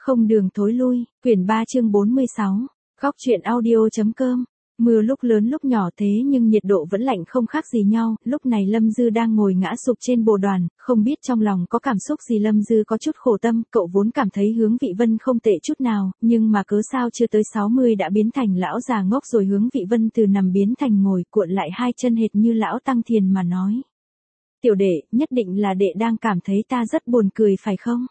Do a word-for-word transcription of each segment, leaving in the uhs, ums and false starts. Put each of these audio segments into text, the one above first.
Không đường thối lui, quyển ba chương bốn mươi sáu, Góc truyện audio.com. Mưa lúc lớn lúc nhỏ thế nhưng nhiệt độ vẫn lạnh không khác gì nhau, lúc này Lâm Dư đang ngồi ngã sụp trên bồ đoàn, không biết trong lòng có cảm xúc gì. Lâm Dư có chút khổ tâm, cậu vốn cảm thấy Hướng Vị Vân không tệ chút nào, nhưng mà cớ sao chưa tới sáu mươi đã biến thành lão già ngốc rồi. Hướng Vị Vân từ nằm biến thành ngồi, cuộn lại hai chân hệt như lão tăng thiền mà nói. Tiểu đệ, nhất định là đệ đang cảm thấy ta rất buồn cười phải không?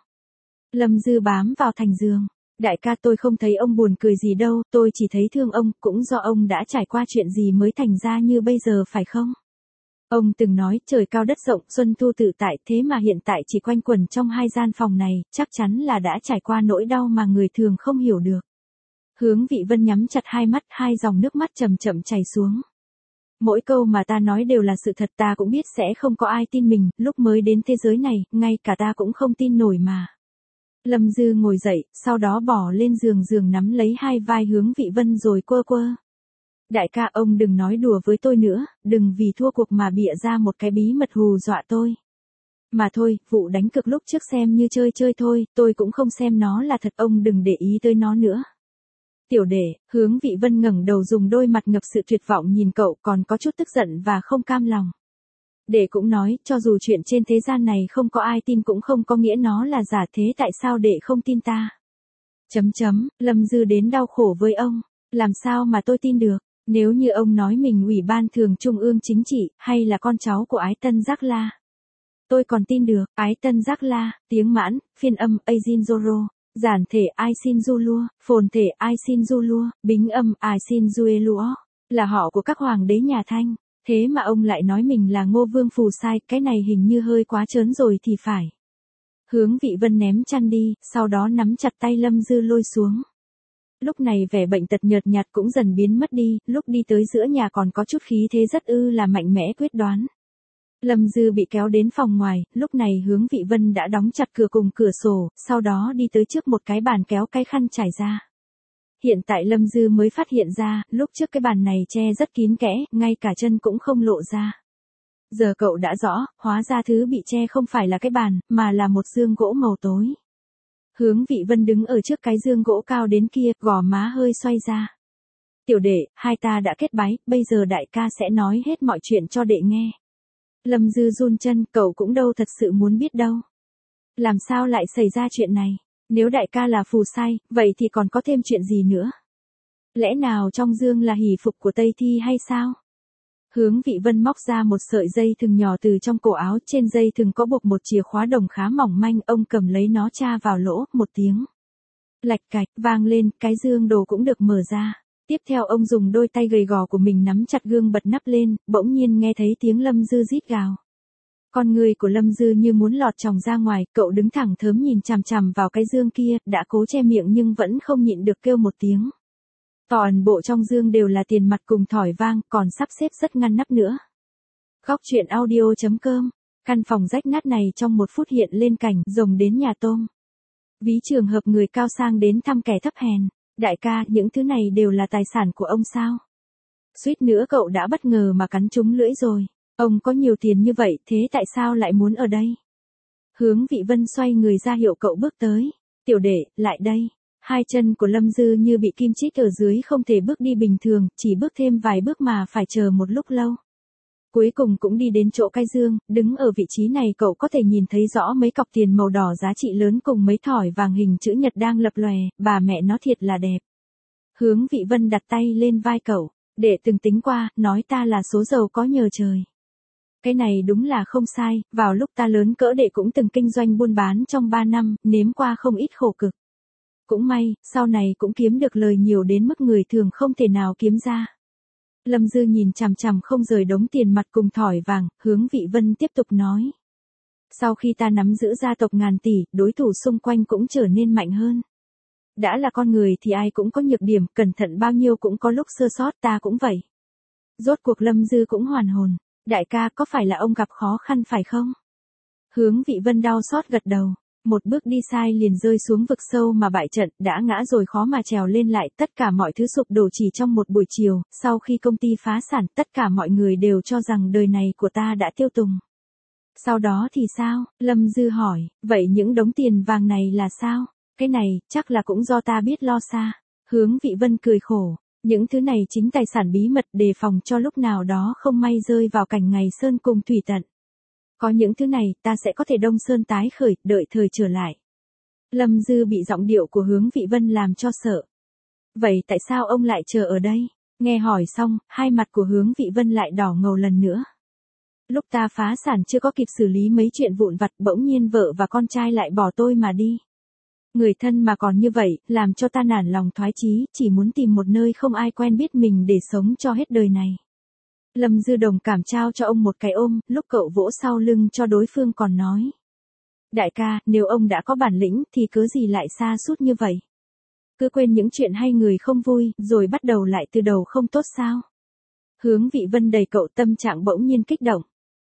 Lâm Dư bám vào thành giường. Đại ca, tôi không thấy ông buồn cười gì đâu, tôi chỉ thấy thương ông, cũng do ông đã trải qua chuyện gì mới thành ra như bây giờ phải không? Ông từng nói trời cao đất rộng, xuân thu tự tại, thế mà hiện tại chỉ quanh quẩn trong hai gian phòng này, chắc chắn là đã trải qua nỗi đau mà người thường không hiểu được. Hướng Vị Vân nhắm chặt hai mắt, hai dòng nước mắt chậm chậm chảy xuống. Mỗi câu mà ta nói đều là sự thật, ta cũng biết sẽ không có ai tin mình, lúc mới đến thế giới này, ngay cả ta cũng không tin nổi mà. Lâm Dư ngồi dậy, sau đó bỏ lên giường giường nắm lấy hai vai Hướng Vị Vân rồi quơ quơ. Đại ca, ông đừng nói đùa với tôi nữa, đừng vì thua cuộc mà bịa ra một cái bí mật hù dọa tôi. Mà thôi, vụ đánh cược lúc trước xem như chơi chơi thôi, tôi cũng không xem nó là thật, ông đừng để ý tới nó nữa. Tiểu đệ, Hướng Vị Vân ngẩng đầu dùng đôi mặt ngập sự tuyệt vọng nhìn cậu, còn có chút tức giận và không cam lòng. Đệ cũng nói, cho dù chuyện trên thế gian này không có ai tin cũng không có nghĩa nó là giả, thế tại sao đệ không tin ta? Chấm chấm, Lâm Dư đến đau khổ với ông, làm sao mà tôi tin được, nếu như ông nói mình Ủy ban Thường Trung ương Chính trị, hay là con cháu của Ái Tân Giác La. Tôi còn tin được, Ái Tân Giác La, tiếng Mãn, phiên âm, Aizin Zoro, giản thể Ai Xin Du Lua, phồn thể Ai Xin Du Lua, bính âm Ai Xin Due Lua, là họ của các hoàng đế nhà Thanh. Thế mà ông lại nói mình là Ngô Vương Phù Sai, cái này hình như hơi quá trớn rồi thì phải. Hướng Vị Vân ném chăn đi, sau đó nắm chặt tay Lâm Dư lôi xuống. Lúc này vẻ bệnh tật nhợt nhạt cũng dần biến mất đi, lúc đi tới giữa nhà còn có chút khí thế rất ư là mạnh mẽ quyết đoán. Lâm Dư bị kéo đến phòng ngoài, lúc này Hướng Vị Vân đã đóng chặt cửa cùng cửa sổ, sau đó đi tới trước một cái bàn kéo cái khăn trải ra. Hiện tại Lâm Dư mới phát hiện ra, lúc trước cái bàn này che rất kín kẽ, ngay cả chân cũng không lộ ra. Giờ cậu đã rõ, hóa ra thứ bị che không phải là cái bàn, mà là một giường gỗ màu tối. Hướng Vị Vân đứng ở trước cái giường gỗ cao đến kia, gò má hơi xoay ra. Tiểu đệ, hai ta đã kết bái, bây giờ đại ca sẽ nói hết mọi chuyện cho đệ nghe. Lâm Dư run chân, cậu cũng đâu thật sự muốn biết đâu. Làm sao lại xảy ra chuyện này? Nếu đại ca là Phù Sai, vậy thì còn có thêm chuyện gì nữa? Lẽ nào trong dương là hỷ phục của Tây Thi hay sao? Hướng Vị Vân móc ra một sợi dây thừng nhỏ từ trong cổ áo, trên dây thừng có buộc một chìa khóa đồng khá mỏng manh, ông cầm lấy nó tra vào lỗ, một tiếng lạch cạch vang lên, cái dương đồ cũng được mở ra. Tiếp theo ông dùng đôi tay gầy gò của mình nắm chặt gương bật nắp lên, bỗng nhiên nghe thấy tiếng Lâm Dư rít gào. Con người của Lâm Dư như muốn lọt tròng ra ngoài, cậu đứng thẳng thớm nhìn chằm chằm vào cái dương kia, đã cố che miệng nhưng vẫn không nhịn được kêu một tiếng. Toàn bộ trong dương đều là tiền mặt cùng thỏi vang, còn sắp xếp rất ngăn nắp nữa. Góc truyện audio.com. Căn phòng rách nát này trong một phút hiện lên cảnh rồng đến nhà tôm. Ví trường hợp người cao sang đến thăm kẻ thấp hèn. Đại ca, những thứ này đều là tài sản của ông sao? Suýt nữa cậu đã bất ngờ mà cắn trúng lưỡi rồi. Ông có nhiều tiền như vậy, thế tại sao lại muốn ở đây? Hướng Vị Vân xoay người ra hiệu cậu bước tới. Tiểu đệ, lại đây. Hai chân của Lâm Dư như bị kim chích ở dưới, không thể bước đi bình thường, chỉ bước thêm vài bước mà phải chờ một lúc lâu. Cuối cùng cũng đi đến chỗ cái dương, đứng ở vị trí này cậu có thể nhìn thấy rõ mấy cọc tiền màu đỏ giá trị lớn cùng mấy thỏi vàng hình chữ nhật đang lập lòe, bà mẹ nó thiệt là đẹp. Hướng Vị Vân đặt tay lên vai cậu, để từng tính qua, nói ta là số giàu có nhờ trời. Cái này đúng là không sai, vào lúc ta lớn cỡ đệ cũng từng kinh doanh buôn bán trong ba năm, nếm qua không ít khổ cực. Cũng may, sau này cũng kiếm được lời nhiều đến mức người thường không thể nào kiếm ra. Lâm Dư nhìn chằm chằm không rời đống tiền mặt cùng thỏi vàng, Hướng Vị Vân tiếp tục nói. Sau khi ta nắm giữ gia tộc ngàn tỷ, đối thủ xung quanh cũng trở nên mạnh hơn. Đã là con người thì ai cũng có nhược điểm, cẩn thận bao nhiêu cũng có lúc sơ sót, ta cũng vậy. Rốt cuộc Lâm Dư cũng hoàn hồn. Đại ca, có phải là ông gặp khó khăn phải không? Hướng Vị Vân đau xót gật đầu. Một bước đi sai liền rơi xuống vực sâu mà bại trận, đã ngã rồi khó mà trèo lên lại, tất cả mọi thứ sụp đổ chỉ trong một buổi chiều, sau khi công ty phá sản, tất cả mọi người đều cho rằng đời này của ta đã tiêu tùng. Sau đó thì sao? Lâm Dư hỏi, vậy những đống tiền vàng này là sao? Cái này, chắc là cũng do ta biết lo xa. Hướng Vị Vân cười khổ. Những thứ này chính tài sản bí mật đề phòng cho lúc nào đó không may rơi vào cảnh ngày sơn cùng thủy tận. Có những thứ này, ta sẽ có thể đông sơn tái khởi, đợi thời trở lại. Lâm Dư bị giọng điệu của Hướng Vị Vân làm cho sợ. Vậy tại sao ông lại chờ ở đây? Nghe hỏi xong, hai mặt của Hướng Vị Vân lại đỏ ngầu lần nữa. Lúc ta phá sản chưa có kịp xử lý mấy chuyện vụn vặt, bỗng nhiên vợ và con trai lại bỏ tôi mà đi. Người thân mà còn như vậy, làm cho ta nản lòng thoái chí, chỉ muốn tìm một nơi không ai quen biết mình để sống cho hết đời này. Lâm Dư đồng cảm trao cho ông một cái ôm, lúc cậu vỗ sau lưng cho đối phương còn nói. Đại ca, nếu ông đã có bản lĩnh thì cớ gì lại xa sút như vậy? Cứ quên những chuyện hay người không vui, rồi bắt đầu lại từ đầu không tốt sao? Hướng Vị Vân đầy cậu tâm trạng bỗng nhiên kích động.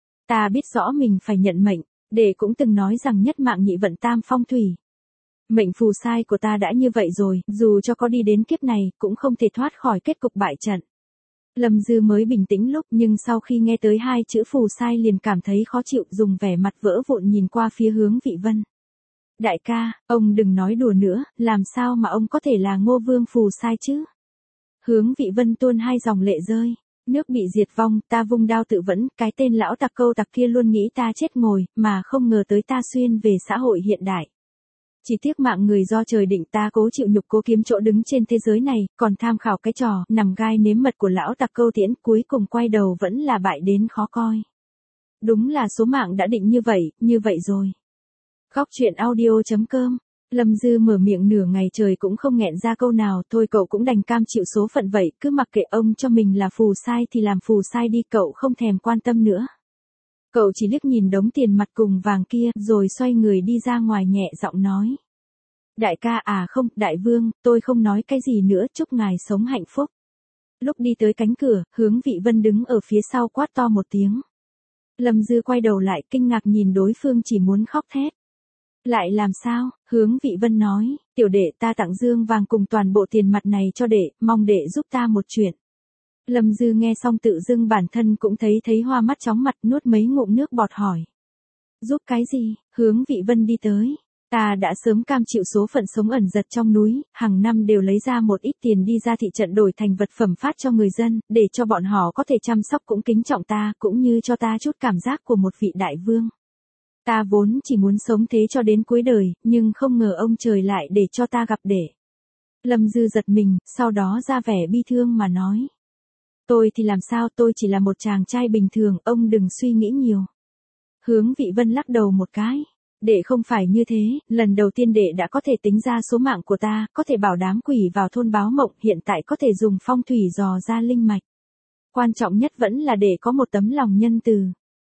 Ta biết rõ mình phải nhận mệnh, đệ cũng từng nói rằng nhất mạng nhị vận tam phong thủy. Mệnh phù sai của ta đã như vậy rồi, dù cho có đi đến kiếp này, cũng không thể thoát khỏi kết cục bại trận. Lâm Dư mới bình tĩnh lúc, nhưng sau khi nghe tới hai chữ phù sai liền cảm thấy khó chịu, dùng vẻ mặt vỡ vụn nhìn qua phía Hướng Vị Vân. Đại ca, ông đừng nói đùa nữa, làm sao mà ông có thể là Ngô Vương phù sai chứ? Hướng Vị Vân tuôn hai dòng lệ rơi. Nước bị diệt vong, ta vung đao tự vẫn, cái tên lão tặc câu tặc kia luôn nghĩ ta chết ngồi, mà không ngờ tới ta xuyên về xã hội hiện đại. Chỉ tiếc mạng người do trời định, ta cố chịu nhục cố kiếm chỗ đứng trên thế giới này, còn tham khảo cái trò nằm gai nếm mật của lão tặc câu tiễn, cuối cùng quay đầu vẫn là bại đến khó coi. Đúng là số mạng đã định như vậy, như vậy rồi. Góc truyện audio chấm com. Lâm Dư mở miệng nửa ngày trời cũng không nghẹn ra câu nào, thôi cậu cũng đành cam chịu số phận vậy, cứ mặc kệ ông cho mình là phù sai thì làm phù sai đi, cậu không thèm quan tâm nữa. Cậu chỉ liếc nhìn đống tiền mặt cùng vàng kia, rồi xoay người đi ra ngoài nhẹ giọng nói. Đại ca à không, đại vương, tôi không nói cái gì nữa, chúc ngài sống hạnh phúc. Lúc đi tới cánh cửa, Hướng Vị Vân đứng ở phía sau quát to một tiếng. Lâm Dư quay đầu lại kinh ngạc nhìn đối phương chỉ muốn khóc thét. Lại làm sao? Hướng Vị Vân nói, tiểu đệ ta tặng dương vàng cùng toàn bộ tiền mặt này cho đệ, mong đệ giúp ta một chuyện. Lâm Dư nghe xong tự dưng bản thân cũng thấy thấy hoa mắt chóng mặt, nuốt mấy ngụm nước bọt hỏi. Giúp cái gì? Hướng Vị Vân đi tới. Ta đã sớm cam chịu số phận sống ẩn giật trong núi, hàng năm đều lấy ra một ít tiền đi ra thị trận đổi thành vật phẩm phát cho người dân, để cho bọn họ có thể chăm sóc cũng kính trọng ta, cũng như cho ta chút cảm giác của một vị đại vương. Ta vốn chỉ muốn sống thế cho đến cuối đời, nhưng không ngờ ông trời lại để cho ta gặp để. Lâm Dư giật mình, sau đó ra vẻ bi thương mà nói. Tôi thì làm sao, tôi chỉ là một chàng trai bình thường, ông đừng suy nghĩ nhiều. Hướng Vị Vân lắc đầu một cái. Đệ không phải như thế, lần đầu tiên đệ đã có thể tính ra số mạng của ta, có thể bảo đảm quỷ vào thôn báo mộng, hiện tại có thể dùng phong thủy dò ra linh mạch. Quan trọng nhất vẫn là đệ có một tấm lòng nhân từ.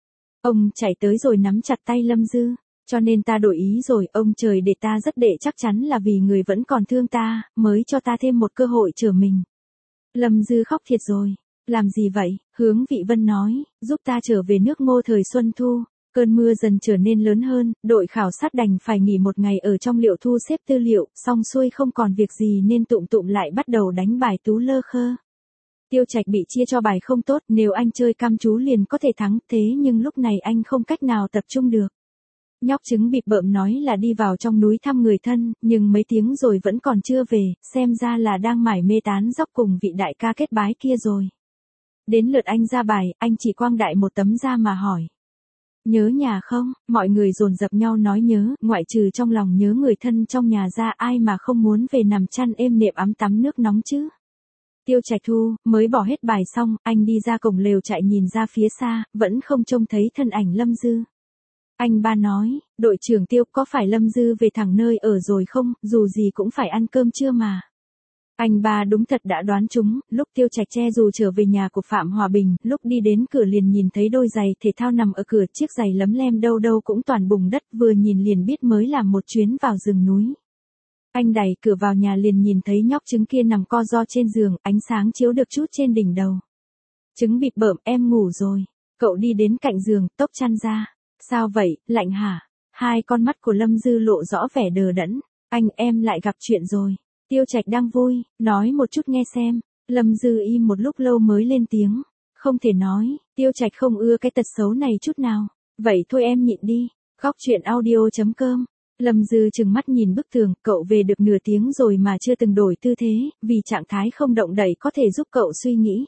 Ông chạy tới rồi nắm chặt tay Lâm Dư, cho nên ta đổi ý rồi, ông trời để ta rất đệ chắc chắn là vì người vẫn còn thương ta, mới cho ta thêm một cơ hội trở mình. Lâm Dư khóc thiệt rồi, làm gì vậy? Hướng Vị Vân nói, giúp ta trở về nước Ngô thời Xuân Thu. Cơn mưa dần trở nên lớn hơn, đội khảo sát đành phải nghỉ một ngày ở trong liệu thu xếp tư liệu, xong xuôi không còn việc gì nên tụm tụm lại bắt đầu đánh bài tú lơ khơ. Tiêu Trạch bị chia cho bài không tốt, nếu anh chơi cam chú liền có thể thắng, thế nhưng lúc này anh không cách nào tập trung được. Nhóc trứng bịp bợm nói là đi vào trong núi thăm người thân, nhưng mấy tiếng rồi vẫn còn chưa về, xem ra là đang mải mê tán dóc cùng vị đại ca kết bái kia rồi. Đến lượt anh ra bài, anh chỉ quang đại một tấm ra mà hỏi. Nhớ nhà không? Mọi người dồn dập nhau nói nhớ, ngoại trừ trong lòng nhớ người thân trong nhà ra, ai mà không muốn về nằm chăn êm nệm ấm tắm nước nóng chứ. Tiêu Trạch Thu, mới bỏ hết bài xong, anh đi ra cổng lều chạy nhìn ra phía xa, vẫn không trông thấy thân ảnh Lâm Dư. Anh ba nói, đội trưởng Tiêu, có phải Lâm Dư về thẳng nơi ở rồi không, dù gì cũng phải ăn cơm trưa mà. Anh ba đúng thật đã đoán trúng, lúc Tiêu Trạch che dù trở về nhà của Phạm Hòa Bình, lúc đi đến cửa liền nhìn thấy đôi giày thể thao nằm ở cửa, chiếc giày lấm lem đâu đâu cũng toàn bùn đất, vừa nhìn liền biết mới làm một chuyến vào rừng núi. Anh đẩy cửa vào nhà liền nhìn thấy nhóc trứng kia nằm co ro trên giường, ánh sáng chiếu được chút trên đỉnh đầu. Trứng bịp bợm, em ngủ rồi. Cậu đi đến cạnh giường, tốc chăn ra. Sao vậy, lạnh hả? Hai con mắt của Lâm Dư lộ rõ vẻ đờ đẫn. Anh em lại gặp chuyện rồi. Tiêu Trạch đang vui, nói một chút nghe xem. Lâm Dư im một lúc lâu mới lên tiếng. Không thể nói, Tiêu Trạch không ưa cái tật xấu này chút nào. Vậy thôi em nhịn đi. Góc truyện audio chấm com Lâm Dư trừng mắt nhìn bức tường, cậu về được nửa tiếng rồi mà chưa từng đổi tư thế, vì trạng thái không động đậy có thể giúp cậu suy nghĩ.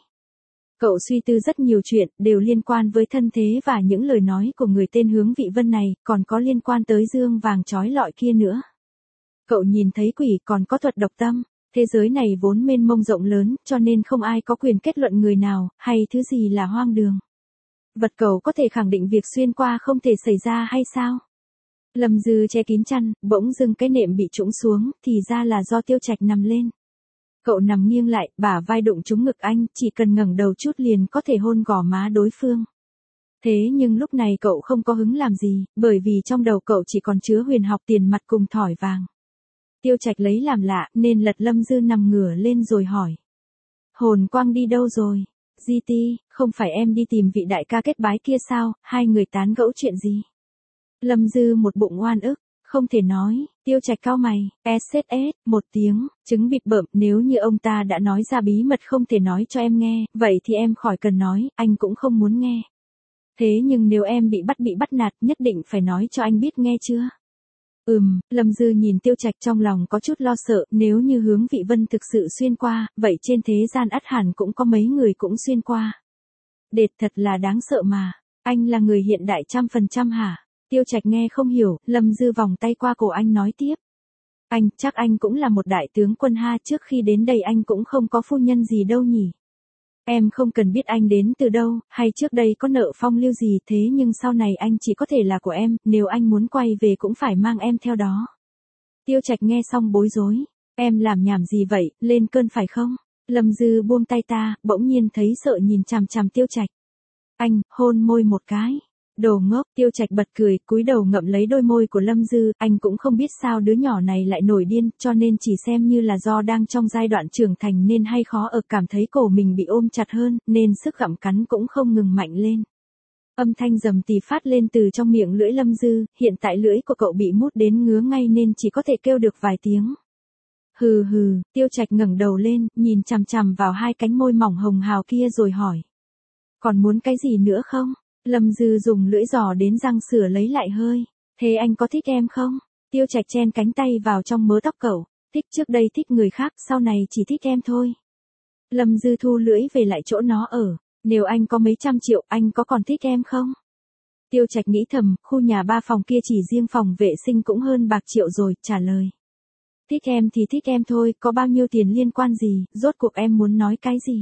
Cậu suy tư rất nhiều chuyện, đều liên quan với thân thế và những lời nói của người tên Hướng Vị Vân này, còn có liên quan tới dương vàng trói lọi kia nữa. Cậu nhìn thấy quỷ còn có thuật độc tâm, thế giới này vốn mênh mông rộng lớn, cho nên không ai có quyền kết luận người nào, hay thứ gì là hoang đường. Vật cậu có thể khẳng định việc xuyên qua không thể xảy ra hay sao? Lâm Dư che kín chăn, bỗng dưng cái nệm bị trũng xuống, thì ra là do Tiêu Trạch nằm lên. Cậu nằm nghiêng lại, bả vai đụng trúng ngực anh, chỉ cần ngẩng đầu chút liền có thể hôn gò má đối phương. Thế nhưng lúc này cậu không có hứng làm gì, bởi vì trong đầu cậu chỉ còn chứa huyền học tiền mặt cùng thỏi vàng. Tiêu Trạch lấy làm lạ, nên lật Lâm Dư nằm ngửa lên rồi hỏi. Hồn quang đi đâu rồi? Di Ti, không phải em đi tìm vị đại ca kết bái kia sao, hai người tán gẫu chuyện gì? Lâm Dư một bụng oan ức, không thể nói, Tiêu Trạch cau mày, ét ét ét, một tiếng, trứng bịp bợm, nếu như ông ta đã nói ra bí mật không thể nói cho em nghe, vậy thì em khỏi cần nói, anh cũng không muốn nghe. Thế nhưng nếu em bị bắt bị bắt nạt, nhất định phải nói cho anh biết nghe chưa? Ừm, Lâm Dư nhìn Tiêu Trạch trong lòng có chút lo sợ, nếu như Hướng Vị Vân thực sự xuyên qua, vậy trên thế gian ắt hẳn cũng có mấy người cũng xuyên qua. Đệt thật là đáng sợ mà, anh là người hiện đại trăm phần trăm hả? Tiêu Trạch nghe không hiểu, Lâm Dư vòng tay qua cổ anh nói tiếp. Anh, chắc anh cũng là một đại tướng quân ha, trước khi đến đây anh cũng không có phu nhân gì đâu nhỉ. Em không cần biết anh đến từ đâu, hay trước đây có nợ phong lưu gì, thế nhưng sau này anh chỉ có thể là của em, nếu anh muốn quay về cũng phải mang em theo đó. Tiêu Trạch nghe xong bối rối, em làm nhảm gì vậy, lên cơn phải không? Lâm Dư buông tay ta, bỗng nhiên thấy sợ nhìn chằm chằm Tiêu Trạch. Anh, hôn môi một cái. Đồ ngốc, Tiêu Trạch bật cười, cúi đầu ngậm lấy đôi môi của Lâm Dư, anh cũng không biết sao đứa nhỏ này lại nổi điên, cho nên chỉ xem như là do đang trong giai đoạn trưởng thành nên hay khó ở, cảm thấy cổ mình bị ôm chặt hơn, nên sức gặm cắn cũng không ngừng mạnh lên. Âm thanh rầm tì phát lên từ trong miệng lưỡi Lâm Dư, hiện tại lưỡi của cậu bị mút đến ngứa ngay nên chỉ có thể kêu được vài tiếng. Hừ hừ, Tiêu Trạch ngẩng đầu lên, nhìn chằm chằm vào hai cánh môi mỏng hồng hào kia rồi hỏi. Còn muốn cái gì nữa không? Lâm Dư dùng lưỡi giò đến răng sửa lấy lại hơi. Thế anh có thích em không? Tiêu Trạch chen cánh tay vào trong mớ tóc cậu. Thích, trước đây thích người khác, sau này chỉ thích em thôi. Lâm Dư thu lưỡi về lại chỗ nó ở. Nếu anh có mấy trăm triệu, anh có còn thích em không? Tiêu Trạch nghĩ thầm, khu nhà ba phòng kia chỉ riêng phòng vệ sinh cũng hơn bạc triệu rồi, trả lời. Thích em thì thích em thôi, có bao nhiêu tiền liên quan gì, rốt cuộc em muốn nói cái gì?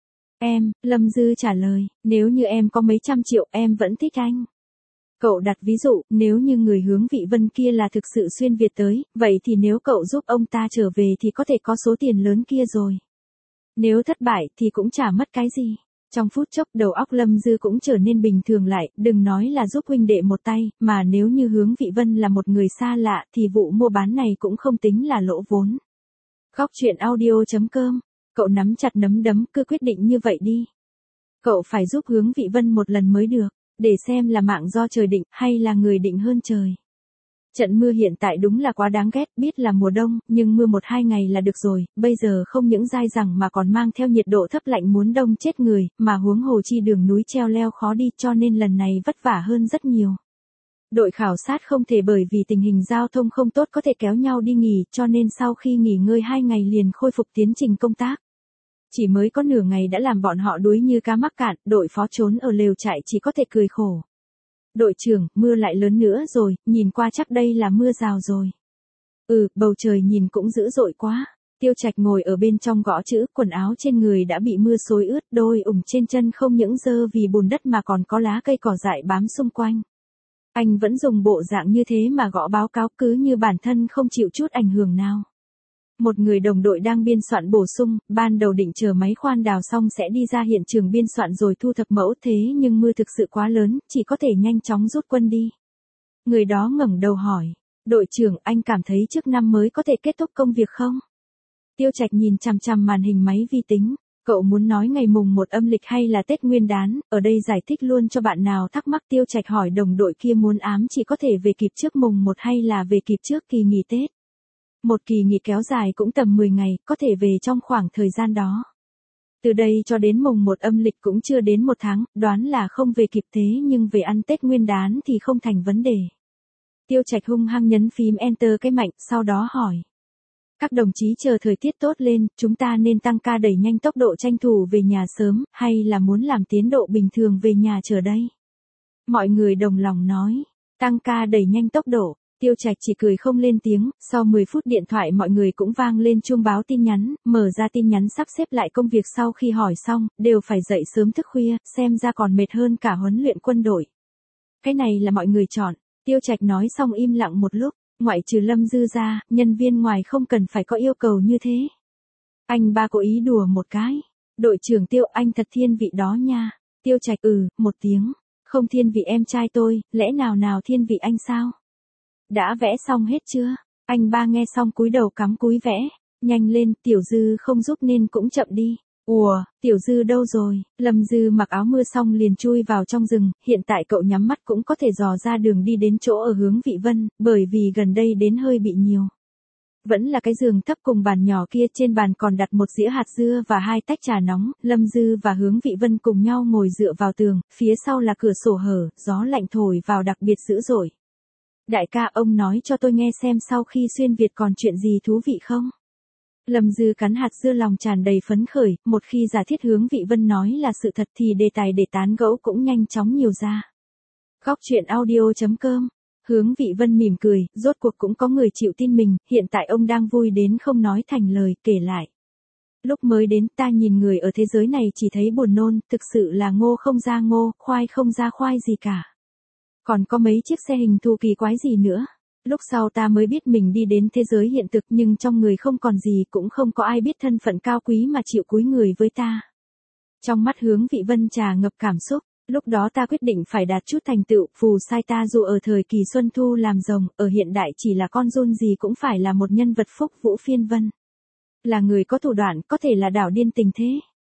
Em, Lâm Dư trả lời, nếu như em có mấy trăm triệu em vẫn thích anh. Cậu đặt ví dụ, nếu như người Hướng Vị Vân kia là thực sự xuyên Việt tới, vậy thì nếu cậu giúp ông ta trở về thì có thể có số tiền lớn kia rồi. Nếu thất bại thì cũng chả mất cái gì. Trong phút chốc đầu óc Lâm Dư cũng trở nên bình thường lại, đừng nói là giúp huynh đệ một tay, mà nếu như Hướng Vị Vân là một người xa lạ thì vụ mua bán này cũng không tính là lỗ vốn. Góc truyện audio chấm com. Cậu nắm chặt nắm đấm, cứ quyết định như vậy đi. Cậu phải giúp Hướng Vị Vân một lần mới được, để xem là mạng do trời định, hay là người định hơn trời. Trận mưa hiện tại đúng là quá đáng ghét, biết là mùa đông, nhưng mưa một hai ngày là được rồi, bây giờ không những dai dẳng mà còn mang theo nhiệt độ thấp lạnh muốn đông chết người, mà huống hồ chi đường núi treo leo khó đi, cho nên lần này vất vả hơn rất nhiều. Đội khảo sát không thể bởi vì tình hình giao thông không tốt có thể kéo nhau đi nghỉ, cho nên sau khi nghỉ ngơi hai ngày liền khôi phục tiến trình công tác. Chỉ mới có nửa ngày đã làm bọn họ đuối như cá mắc cạn, đội phó trốn ở lều trại chỉ có thể cười khổ. Đội trưởng, mưa lại lớn nữa rồi, nhìn qua chắc đây là mưa rào rồi. Ừ, bầu trời nhìn cũng dữ dội quá. Tiêu Trạch ngồi ở bên trong gõ chữ, quần áo trên người đã bị mưa xối ướt, đôi ủng trên chân không những dơ vì bùn đất mà còn có lá cây cỏ dại bám xung quanh. Anh vẫn dùng bộ dạng như thế mà gõ báo cáo, cứ như bản thân không chịu chút ảnh hưởng nào. Một người đồng đội đang biên soạn bổ sung, ban đầu định chờ máy khoan đào xong sẽ đi ra hiện trường biên soạn rồi thu thập mẫu, thế nhưng mưa thực sự quá lớn, chỉ có thể nhanh chóng rút quân đi. Người đó ngẩng đầu hỏi, đội trưởng, anh cảm thấy trước năm mới có thể kết thúc công việc không? Tiêu Trạch nhìn chằm chằm màn hình máy vi tính, cậu muốn nói ngày mùng một âm lịch hay là Tết Nguyên đán, ở đây giải thích luôn cho bạn nào thắc mắc. Tiêu Trạch hỏi đồng đội kia muốn ám chỉ có thể về kịp trước mùng một hay là về kịp trước kỳ nghỉ Tết. Một kỳ nghỉ kéo dài cũng tầm mười ngày, có thể về trong khoảng thời gian đó. Từ đây cho đến mùng một âm lịch cũng chưa đến một tháng, đoán là không về kịp, thế nhưng về ăn Tết Nguyên đán thì không thành vấn đề. Tiêu Trạch hung hăng nhấn phím Enter cái mạnh, sau đó hỏi. Các đồng chí chờ thời tiết tốt lên, chúng ta nên tăng ca đẩy nhanh tốc độ tranh thủ về nhà sớm, hay là muốn làm tiến độ bình thường về nhà chờ đây? Mọi người đồng lòng nói, tăng ca đẩy nhanh tốc độ. Tiêu Trạch chỉ cười không lên tiếng, sau mười phút điện thoại mọi người cũng vang lên chuông báo tin nhắn, mở ra tin nhắn sắp xếp lại công việc sau khi hỏi xong, đều phải dậy sớm thức khuya, xem ra còn mệt hơn cả huấn luyện quân đội. Cái này là mọi người chọn, Tiêu Trạch nói xong im lặng một lúc, ngoại trừ Lâm Dư ra, nhân viên ngoài không cần phải có yêu cầu như thế. Anh ba cố ý đùa một cái, đội trưởng Tiêu anh thật thiên vị đó nha, Tiêu Trạch ừ, một tiếng, không thiên vị em trai tôi, lẽ nào nào thiên vị anh sao? Đã vẽ xong hết chưa? Anh ba nghe xong cúi đầu cắm cúi vẽ. Nhanh lên, Tiểu Dư không giúp nên cũng chậm đi. Ủa, Tiểu Dư đâu rồi? Lâm Dư mặc áo mưa xong liền chui vào trong rừng, hiện tại cậu nhắm mắt cũng có thể dò ra đường đi đến chỗ ở hướng Vị Vân, bởi vì gần đây đến hơi bị nhiều. Vẫn là cái giường thấp cùng bàn nhỏ kia, trên bàn còn đặt một dĩa hạt dưa và hai tách trà nóng, Lâm Dư và Hướng Vị Vân cùng nhau ngồi dựa vào tường, phía sau là cửa sổ hở, gió lạnh thổi vào đặc biệt dữ dội. Đại ca ông nói cho tôi nghe xem sau khi xuyên Việt còn chuyện gì thú vị không? Lâm Dư cắn hạt dưa lòng tràn đầy phấn khởi, một khi giả thiết Hướng Vị Vân nói là sự thật thì đề tài để tán gẫu cũng nhanh chóng nhiều ra. Góc truyện audio chấm com. Hướng Vị Vân mỉm cười, rốt cuộc cũng có người chịu tin mình, hiện tại ông đang vui đến không nói thành lời, kể lại. Lúc mới đến ta nhìn người ở thế giới này chỉ thấy buồn nôn, thực sự là ngô không ra ngô, khoai không ra khoai gì cả. Còn có mấy chiếc xe hình thù kỳ quái gì nữa. Lúc sau ta mới biết mình đi đến thế giới hiện thực nhưng trong người không còn gì, cũng không có ai biết thân phận cao quý mà chịu cúi người với ta. Trong mắt Hướng Vị Vân trà ngập cảm xúc, lúc đó ta quyết định phải đạt chút thành tựu, phù sai ta dù ở thời kỳ Xuân Thu làm rồng, ở hiện đại chỉ là con run gì cũng phải là một nhân vật phúc vũ phiên vân. Là người có thủ đoạn, có thể là đảo điên tình thế.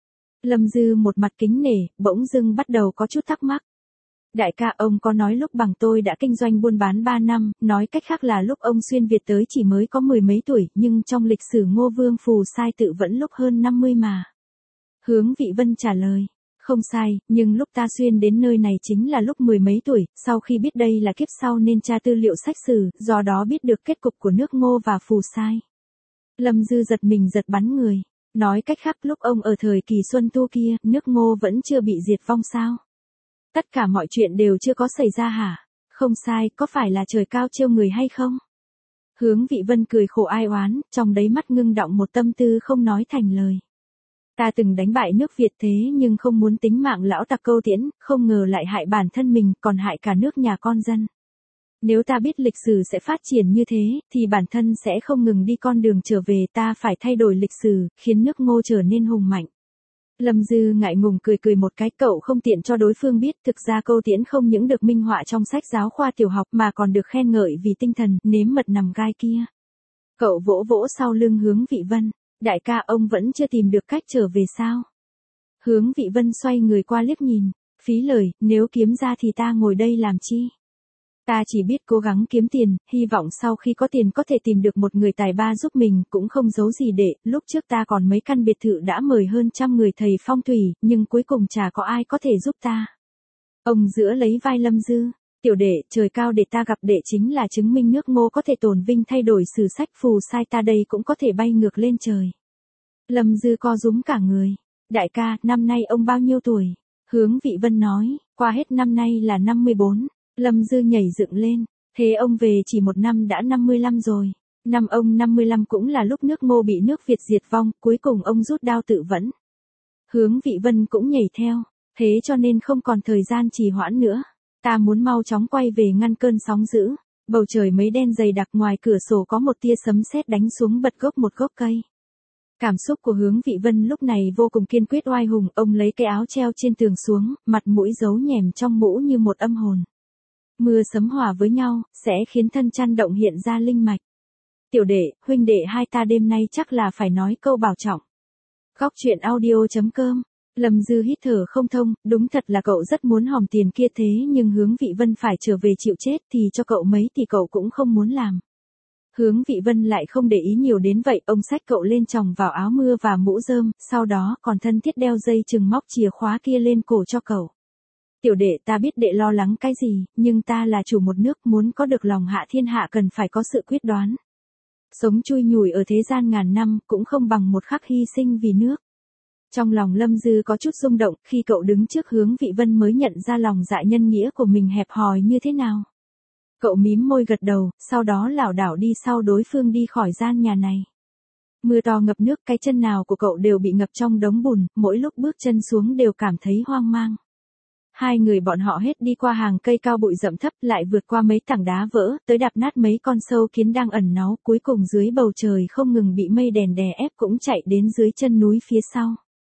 Lâm Dư một mặt kính nể, bỗng dưng bắt đầu có chút thắc mắc. Đại ca ông có nói lúc bằng tôi đã kinh doanh buôn bán ba năm, nói cách khác là lúc ông xuyên Việt tới chỉ mới có mười mấy tuổi, nhưng trong lịch sử Ngô Vương Phù Sai tự vẫn lúc hơn năm mươi mà. Hướng Vị Vân trả lời, không sai, nhưng lúc ta xuyên đến nơi này chính là lúc mười mấy tuổi, sau khi biết đây là kiếp sau nên tra tư liệu sách sử, do đó biết được kết cục của nước Ngô và Phù Sai. Lâm Dư giật mình giật bắn người, nói cách khác lúc ông ở thời kỳ Xuân Thu kia, nước Ngô vẫn chưa bị diệt vong sao? Tất cả mọi chuyện đều chưa có xảy ra hả? Không sai, có phải là trời cao trêu người hay không? Hướng Vị Vân cười khổ ai oán, trong đáy mắt ngưng đọng một tâm tư không nói thành lời. Ta từng đánh bại nước Việt thế nhưng không muốn tính mạng lão tặc Câu Tiễn, không ngờ lại hại bản thân mình, còn hại cả nước nhà con dân. Nếu ta biết lịch sử sẽ phát triển như thế, thì bản thân sẽ không ngừng đi con đường trở về, ta phải thay đổi lịch sử, khiến nước Ngô trở nên hùng mạnh. Lâm Dư ngại ngùng cười cười một cái, cậu không tiện cho đối phương biết, thực ra Câu Tiễn không những được minh họa trong sách giáo khoa tiểu học mà còn được khen ngợi vì tinh thần nếm mật nằm gai kia. Cậu vỗ vỗ sau lưng Hướng Vị Vân, đại ca ông vẫn chưa tìm được cách trở về sao? Hướng Vị Vân xoay người qua liếc nhìn, phí lời, nếu kiếm ra thì ta ngồi đây làm chi? Ta chỉ biết cố gắng kiếm tiền, hy vọng sau khi có tiền có thể tìm được một người tài ba giúp mình, cũng không giấu gì để, lúc trước ta còn mấy căn biệt thự đã mời hơn trăm người thầy phong thủy, nhưng cuối cùng chả có ai có thể giúp ta. Ông giữa lấy vai Lâm Dư, tiểu đệ, trời cao để ta gặp đệ chính là chứng minh nước Ngô có thể tồn vinh thay đổi sử sách, Phù Sai ta đây cũng có thể bay ngược lên trời. Lâm Dư co rúm cả người, đại ca, năm nay ông bao nhiêu tuổi? Hướng Vị Vân nói, qua hết năm nay là năm mươi bốn. Lâm Dư nhảy dựng lên, thế ông về chỉ một năm đã năm mươi lăm rồi. Năm ông năm mươi lăm cũng là lúc nước Ngô bị nước Việt diệt vong, cuối cùng ông rút đao tự vẫn. Hướng Vị Vân cũng nhảy theo, thế cho nên không còn thời gian trì hoãn nữa. Ta muốn mau chóng quay về ngăn cơn sóng dữ. Bầu trời mấy đen dày đặc, ngoài cửa sổ có một tia sấm sét đánh xuống bật gốc một gốc cây. Cảm xúc của Hướng Vị Vân lúc này vô cùng kiên quyết oai hùng, ông lấy cái áo treo trên tường xuống, mặt mũi giấu nhèm trong mũ như một âm hồn. Mưa sấm hòa với nhau, sẽ khiến thân chăn động hiện ra linh mạch. Tiểu đệ, huynh đệ hai ta đêm nay chắc là phải nói câu bảo trọng. Góc truyện audio chấm com. Lâm Dư hít thở không thông, đúng thật là cậu rất muốn hòm tiền kia thế nhưng Hướng Vị Vân phải trở về chịu chết thì cho cậu mấy thì cậu cũng không muốn làm. Hướng Vị Vân lại không để ý nhiều đến vậy, ông xách cậu lên chồng vào áo mưa và mũ rơm, sau đó còn thân thiết đeo dây chừng móc chìa khóa kia lên cổ cho cậu. Tiểu đệ ta biết đệ lo lắng cái gì, nhưng ta là chủ một nước, muốn có được lòng hạ thiên hạ cần phải có sự quyết đoán. Sống chui nhủi ở thế gian ngàn năm, cũng không bằng một khắc hy sinh vì nước. Trong lòng Lâm Dư có chút rung động, khi cậu đứng trước Hướng Vị Vân mới nhận ra lòng dạ nhân nghĩa của mình hẹp hòi như thế nào. Cậu mím môi gật đầu, sau đó lảo đảo đi sau đối phương đi khỏi gian nhà này. Mưa to ngập nước, cái chân nào của cậu đều bị ngập trong đống bùn, mỗi lúc bước chân xuống đều cảm thấy hoang mang. Hai người bọn họ hết đi qua hàng cây cao bụi rậm thấp, lại vượt qua mấy tảng đá vỡ, tới đạp nát mấy con sâu kiến đang ẩn náu, cuối cùng dưới bầu trời không ngừng bị mây đèn đè ép cũng chạy đến dưới chân núi phía sau.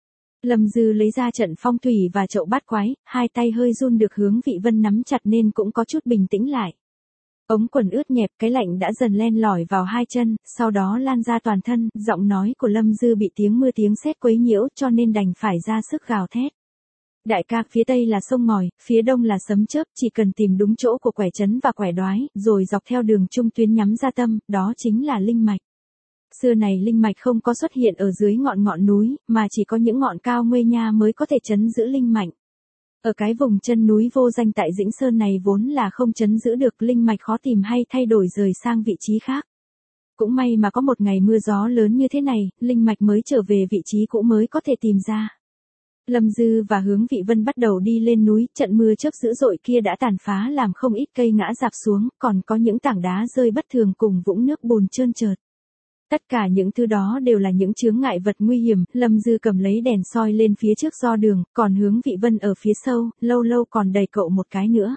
Lâm Dư lấy ra trận phong thủy và chậu bát quái, hai tay hơi run được Hướng Vị Vân nắm chặt nên cũng có chút bình tĩnh lại. Ống quần ướt nhẹp, cái lạnh đã dần len lỏi vào hai chân, sau đó lan ra toàn thân, giọng nói của Lâm Dư bị tiếng mưa tiếng sét quấy nhiễu cho nên đành phải ra sức gào thét. Đại ca, phía tây là sông ngòi, phía đông là sấm chớp, chỉ cần tìm đúng chỗ của quẻ trấn và quẻ đoái, rồi dọc theo đường trung tuyến nhắm ra tâm, đó chính là linh mạch. Xưa này linh mạch không có xuất hiện ở dưới ngọn ngọn núi, mà chỉ có những ngọn cao nguy nha mới có thể trấn giữ linh mạch. Ở cái vùng chân núi vô danh tại Dĩnh Sơn này vốn là không trấn giữ được, linh mạch khó tìm hay thay đổi rời sang vị trí khác. Cũng may mà có một ngày mưa gió lớn như thế này, linh mạch mới trở về vị trí cũ mới có thể tìm ra. Lâm Dư và Hướng Vị Vân bắt đầu đi lên núi, trận mưa chớp dữ dội kia đã tàn phá làm không ít cây ngã rạp xuống, còn có những tảng đá rơi bất thường cùng vũng nước bùn trơn trượt. Tất cả những thứ đó đều là những chướng ngại vật nguy hiểm, Lâm Dư cầm lấy đèn soi lên phía trước do đường, còn Hướng Vị Vân ở phía sau, lâu lâu còn đẩy cậu một cái nữa.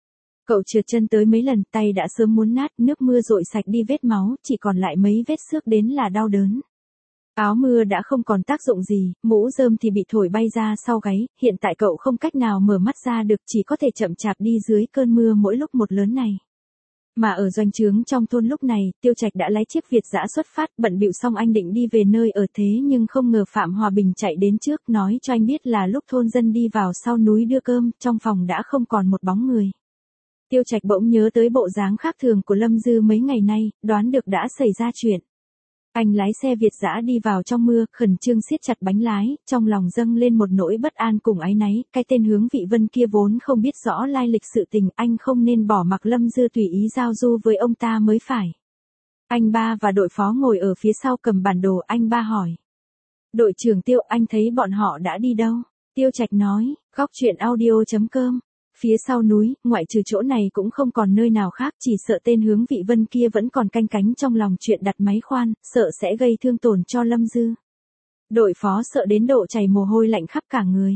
Cậu trượt chân tới mấy lần, tay đã sớm muốn nát, nước mưa rội sạch đi vết máu, chỉ còn lại mấy vết xước đến là đau đớn. Áo mưa đã không còn tác dụng gì, mũ rơm thì bị thổi bay ra sau gáy, hiện tại cậu không cách nào mở mắt ra được, chỉ có thể chậm chạp đi dưới cơn mưa mỗi lúc một lớn này. Mà ở doanh trướng trong thôn lúc này, Tiêu Trạch đã lái chiếc Việt dã xuất phát, bận bịu xong anh định đi về nơi ở thế nhưng không ngờ Phạm Hòa Bình chạy đến trước, nói cho anh biết là lúc thôn dân đi vào sau núi đưa cơm, trong phòng đã không còn một bóng người. Tiêu Trạch bỗng nhớ tới bộ dáng khác thường của Lâm Dư mấy ngày nay, đoán được đã xảy ra chuyện. Anh lái xe Việt dã đi vào trong mưa, khẩn trương siết chặt bánh lái, trong lòng dâng lên một nỗi bất an cùng áy náy, cái tên Hướng Vị Vân kia vốn không biết rõ lai lịch sự tình, anh không nên bỏ mặc Lâm Dư tùy ý giao du với ông ta mới phải. Anh ba và đội phó ngồi ở phía sau cầm bản đồ, anh ba hỏi. Đội trưởng Tiêu, anh thấy bọn họ đã đi đâu? Tiêu Trạch nói, góc truyện audio chấm com. Phía sau núi, ngoại trừ chỗ này cũng không còn nơi nào khác, chỉ sợ tên Hướng Vị Vân kia vẫn còn canh cánh trong lòng chuyện đặt máy khoan, sợ sẽ gây thương tổn cho Lâm Dư. Đội phó sợ đến độ chảy mồ hôi lạnh khắp cả người.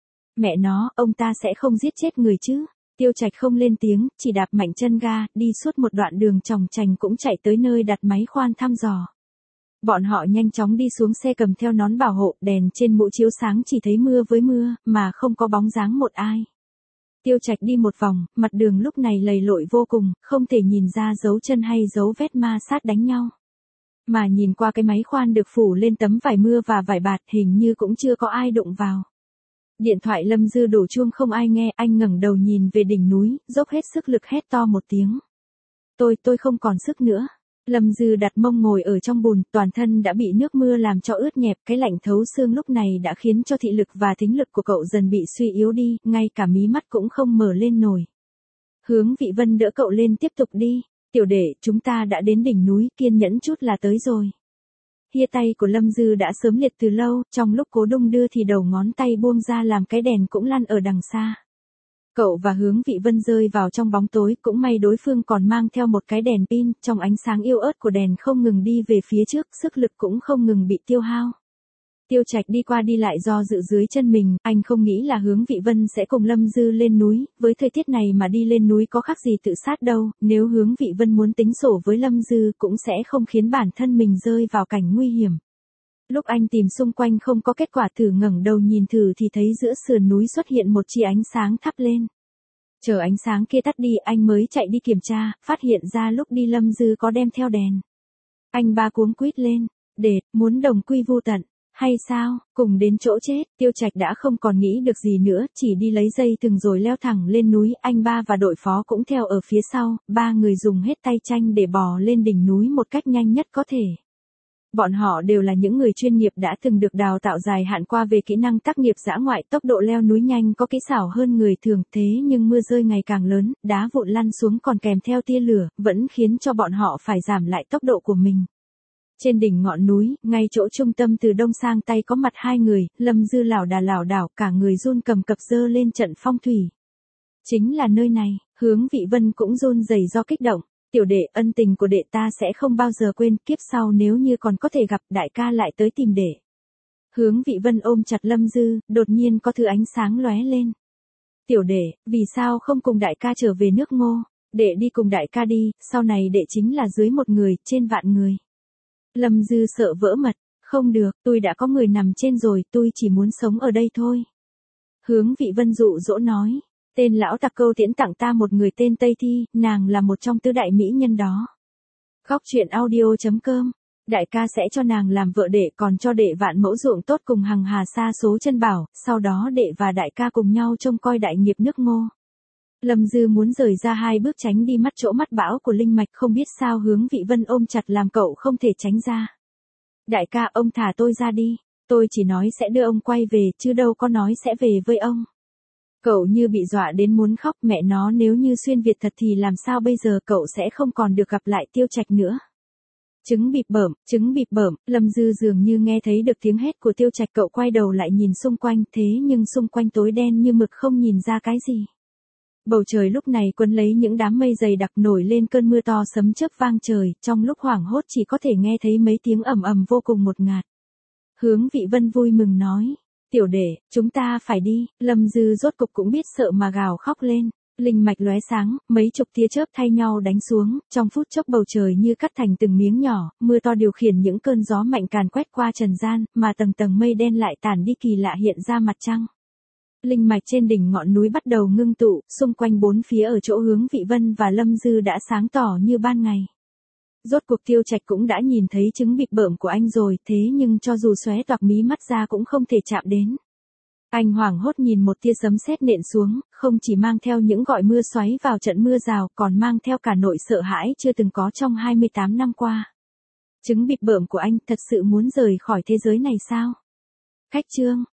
Mẹ nó, ông ta sẽ không giết chết người chứ? Tiêu Trạch không lên tiếng, chỉ đạp mạnh chân ga, đi suốt một đoạn đường chòng chành cũng chạy tới nơi đặt máy khoan thăm dò. Bọn họ nhanh chóng đi xuống xe cầm theo nón bảo hộ, đèn trên mũ chiếu sáng chỉ thấy mưa với mưa, mà không có bóng dáng một ai. Tiêu Trạch đi một vòng, mặt đường lúc này lầy lội vô cùng, không thể nhìn ra dấu chân hay dấu vết ma sát đánh nhau. Mà nhìn qua cái máy khoan được phủ lên tấm vải mưa và vải bạt, hình như cũng chưa có ai đụng vào. Điện thoại Lâm Dư đổ chuông không ai nghe, anh ngẩng đầu nhìn về đỉnh núi, dốc hết sức lực hét to một tiếng. Tôi, tôi không còn sức nữa. Lâm Dư đặt mông ngồi ở trong bùn, toàn thân đã bị nước mưa làm cho ướt nhẹp, cái lạnh thấu xương lúc này đã khiến cho thị lực và thính lực của cậu dần bị suy yếu đi, ngay cả mí mắt cũng không mở lên nổi. Hướng Vị Vân đỡ cậu lên tiếp tục đi. Tiểu đệ, chúng ta đã đến đỉnh núi, kiên nhẫn chút là tới rồi. Hia tay của Lâm Dư đã sớm liệt từ lâu, trong lúc cố đung đưa thì đầu ngón tay buông ra làm cái đèn cũng lăn ở đằng xa. Cậu và Hướng Vị Vân rơi vào trong bóng tối, cũng may đối phương còn mang theo một cái đèn pin, trong ánh sáng yếu ớt của đèn không ngừng đi về phía trước, sức lực cũng không ngừng bị tiêu hao. Tiêu Trạch đi qua đi lại do dự dưới chân mình, anh không nghĩ là Hướng Vị Vân sẽ cùng Lâm Dư lên núi, với thời tiết này mà đi lên núi có khác gì tự sát đâu, nếu Hướng Vị Vân muốn tính sổ với Lâm Dư cũng sẽ không khiến bản thân mình rơi vào cảnh nguy hiểm. Lúc anh tìm xung quanh không có kết quả, thử ngẩng đầu nhìn thử thì thấy giữa sườn núi xuất hiện một chỉ ánh sáng thắp lên. Chờ ánh sáng kia tắt đi anh mới chạy đi kiểm tra, phát hiện ra lúc đi Lâm Dư có đem theo đèn. Anh ba cuống quýt lên, để, muốn đồng quy vu tận, hay sao, cùng đến chỗ chết. Tiêu Trạch đã không còn nghĩ được gì nữa, chỉ đi lấy dây thừng rồi leo thẳng lên núi, anh ba và đội phó cũng theo ở phía sau, ba người dùng hết tay tranh để bò lên đỉnh núi một cách nhanh nhất có thể. Bọn họ đều là những người chuyên nghiệp đã từng được đào tạo dài hạn qua về kỹ năng tác nghiệp dã ngoại, tốc độ leo núi nhanh, có kỹ xảo hơn người thường, thế nhưng mưa rơi ngày càng lớn, đá vụn lăn xuống còn kèm theo tia lửa, vẫn khiến cho bọn họ phải giảm lại tốc độ của mình. Trên đỉnh ngọn núi, ngay chỗ trung tâm từ đông sang tây có mặt hai người, Lâm Dư lảo đà lảo đảo, cả người run cầm cập giơ lên trận phong thủy. Chính là nơi này, Hướng Vị Vân cũng run rẩy do kích động. Tiểu đệ, ân tình của đệ ta sẽ không bao giờ quên, kiếp sau nếu như còn có thể gặp, đại ca lại tới tìm đệ. Hướng Vị Vân ôm chặt Lâm Dư, đột nhiên có thứ ánh sáng lóe lên. Tiểu đệ, vì sao không cùng đại ca trở về nước Ngô? Đệ đi cùng đại ca đi, sau này đệ chính là dưới một người, trên vạn người. Lâm Dư sợ vỡ mật, không được, tôi đã có người nằm trên rồi, tôi chỉ muốn sống ở đây thôi. Hướng Vị Vân dụ dỗ nói. Tên lão tặc câu tiễn tặng ta một người tên Tây Thi, nàng là một trong tứ đại mỹ nhân đó. Góc truyện audio chấm com. Đại ca sẽ cho nàng làm vợ đệ, còn cho đệ vạn mẫu ruộng tốt cùng hằng hà sa số chân bảo, sau đó đệ và đại ca cùng nhau trông coi đại nghiệp nước Ngô. Lâm Dư muốn rời ra hai bước tránh đi mắt chỗ mắt bão của linh mạch, không biết sao Hướng Vị Vân ôm chặt làm cậu không thể tránh ra. Đại ca, ông thả tôi ra đi, tôi chỉ nói sẽ đưa ông quay về, chứ đâu có nói sẽ về với ông. Cậu như bị dọa đến muốn khóc, mẹ nó, nếu như xuyên Việt thật thì làm sao bây giờ, cậu sẽ không còn được gặp lại Tiêu Trạch nữa. Trứng bịp bởm, trứng bịp bởm, Lâm Dư dường như nghe thấy được tiếng hét của Tiêu Trạch, cậu quay đầu lại nhìn xung quanh, thế nhưng xung quanh tối đen như mực, không nhìn ra cái gì. Bầu trời lúc này quấn lấy những đám mây dày đặc, nổi lên cơn mưa to, sấm chớp vang trời, trong lúc hoảng hốt chỉ có thể nghe thấy mấy tiếng ầm ầm vô cùng ngột ngạt. Hướng Vị Vân vui mừng nói. Tiểu đệ, chúng ta phải đi. Lâm Dư rốt cục cũng biết sợ mà gào khóc lên. Linh mạch lóe sáng, mấy chục tia chớp thay nhau đánh xuống, trong phút chốc bầu trời như cắt thành từng miếng nhỏ, mưa to điều khiển những cơn gió mạnh càn quét qua trần gian, mà tầng tầng mây đen lại tản đi, kỳ lạ hiện ra mặt trăng. Linh mạch trên đỉnh ngọn núi bắt đầu ngưng tụ, xung quanh bốn phía ở chỗ Hướng Vị Vân và Lâm Dư đã sáng tỏ như ban ngày. Rốt cuộc Tiêu Trạch cũng đã nhìn thấy trứng bịp bợm của anh rồi, thế nhưng cho dù xóe toạc mí mắt ra cũng không thể chạm đến. Anh hoảng hốt nhìn một tia sấm sét nện xuống, không chỉ mang theo những gọi mưa xoáy vào trận mưa rào, còn mang theo cả nỗi sợ hãi chưa từng có trong hai mươi tám năm qua. Trứng bịp bợm của anh thật sự muốn rời khỏi thế giới này sao? Khách trương